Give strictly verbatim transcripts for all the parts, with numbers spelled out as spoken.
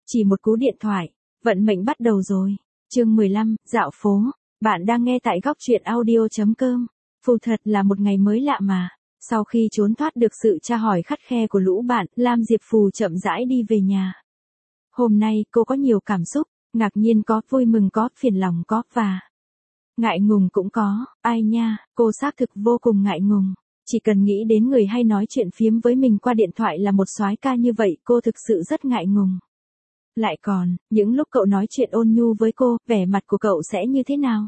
Chỉ một cú điện thoại, vận mệnh bắt đầu rồi. Chương mười lăm, dạo phố. Bạn đang nghe tại góc truyện audio chấm com. Phù thật là một ngày mới lạ mà. Sau khi trốn thoát được sự tra hỏi khắt khe của lũ bạn, Lam Diệp Phù chậm rãi đi về nhà. Hôm nay cô có nhiều cảm xúc, ngạc nhiên có, vui mừng có, phiền lòng có, và ngại ngùng cũng có. Ai nha, cô xác thực vô cùng ngại ngùng. Chỉ cần nghĩ đến người hay nói chuyện phiếm với mình qua điện thoại là một soái ca như vậy, cô thực sự rất ngại ngùng. Lại còn, những lúc cậu nói chuyện ôn nhu với cô, vẻ mặt của cậu sẽ như thế nào?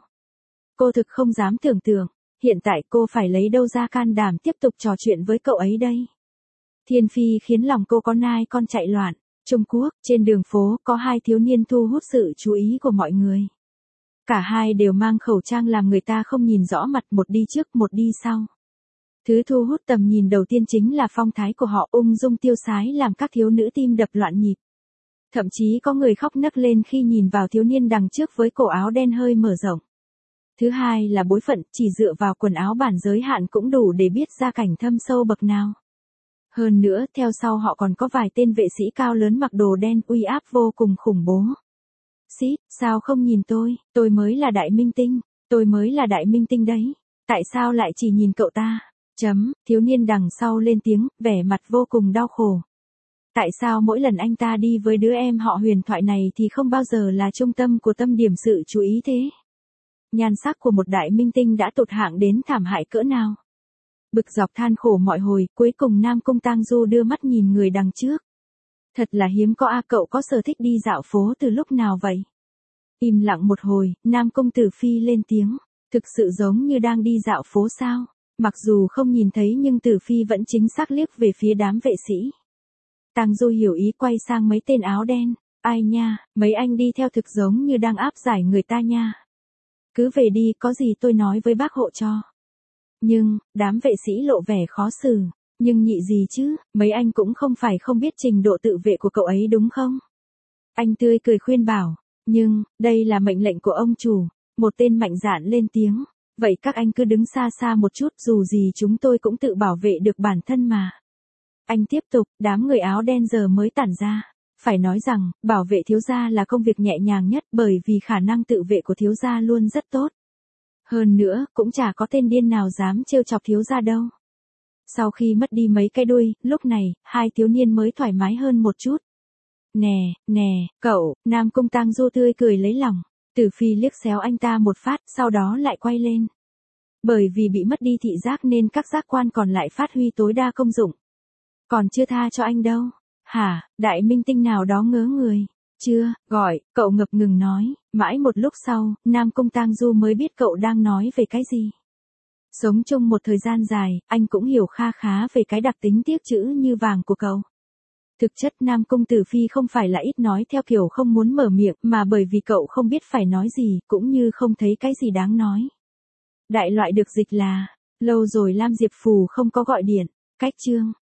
Cô thực không dám tưởng tượng, hiện tại cô phải lấy đâu ra can đảm tiếp tục trò chuyện với cậu ấy đây. Thiên Phi khiến lòng cô có nai con chạy loạn. Trung Quốc, trên đường phố, có hai thiếu niên thu hút sự chú ý của mọi người. Cả hai đều mang khẩu trang làm người ta không nhìn rõ mặt, một đi trước một đi sau. Thứ thu hút tầm nhìn đầu tiên chính là phong thái của họ, ung dung tiêu sái làm các thiếu nữ tim đập loạn nhịp. Thậm chí có người khóc nấc lên khi nhìn vào thiếu niên đằng trước với cổ áo đen hơi mở rộng. Thứ hai là bối phận, chỉ dựa vào quần áo bản giới hạn cũng đủ để biết gia cảnh thâm sâu bậc nào. Hơn nữa, theo sau họ còn có vài tên vệ sĩ cao lớn mặc đồ đen, uy áp vô cùng khủng bố. Xít, sao không nhìn tôi, tôi mới là đại minh tinh, tôi mới là đại minh tinh đấy. Tại sao lại chỉ nhìn cậu ta? Chấm, thiếu niên đằng sau lên tiếng, vẻ mặt vô cùng đau khổ. Tại sao mỗi lần anh ta đi với đứa em họ huyền thoại này thì không bao giờ là trung tâm của tâm điểm sự chú ý thế? Nhan sắc của một đại minh tinh đã tụt hạng đến thảm hại cỡ nào? Bực dọc than khổ mọi hồi, cuối cùng Nam Cung Tang Du đưa mắt nhìn người đằng trước. Thật là hiếm có a, cậu có sở thích đi dạo phố từ lúc nào vậy? Im lặng một hồi, Nam Cung Tử Phi lên tiếng, thực sự giống như đang đi dạo phố sao? Mặc dù không nhìn thấy nhưng Tử Phi vẫn chính xác liếc về phía đám vệ sĩ. Tang Du hiểu ý quay sang mấy tên áo đen, ai nha, mấy anh đi theo thực giống như đang áp giải người ta nha. Cứ về đi, có gì tôi nói với bác hộ cho. Nhưng, đám vệ sĩ lộ vẻ khó xử, nhưng nhị gì chứ, mấy anh cũng không phải không biết trình độ tự vệ của cậu ấy đúng không? Anh tươi cười khuyên bảo, nhưng, đây là mệnh lệnh của ông chủ, một tên mạnh dạn lên tiếng, vậy các anh cứ đứng xa xa một chút, dù gì chúng tôi cũng tự bảo vệ được bản thân mà. Anh tiếp tục, đám người áo đen giờ mới tản ra. Phải nói rằng, bảo vệ thiếu gia là công việc nhẹ nhàng nhất bởi vì khả năng tự vệ của thiếu gia luôn rất tốt. Hơn nữa, cũng chả có tên điên nào dám trêu chọc thiếu gia đâu. Sau khi mất đi mấy cái đuôi, lúc này, hai thiếu niên mới thoải mái hơn một chút. Nè, nè, cậu, Nam Cung Tang Du tươi cười lấy lòng. Tử Phi liếc xéo anh ta một phát, sau đó lại quay lên. Bởi vì bị mất đi thị giác nên các giác quan còn lại phát huy tối đa công dụng. Còn chưa tha cho anh đâu. Hả, đại minh tinh nào đó ngớ người. Chưa, gọi, cậu ngập ngừng nói. Mãi một lúc sau, Nam Cung Tang Du mới biết cậu đang nói về cái gì. Sống chung một thời gian dài, anh cũng hiểu kha khá về cái đặc tính tiếc chữ như vàng của cậu. Thực chất Nam Cung Tử Phi không phải là ít nói theo kiểu không muốn mở miệng, mà bởi vì cậu không biết phải nói gì, cũng như không thấy cái gì đáng nói. Đại loại được dịch là, lâu rồi Lam Diệp Phù không có gọi điện. Cách chương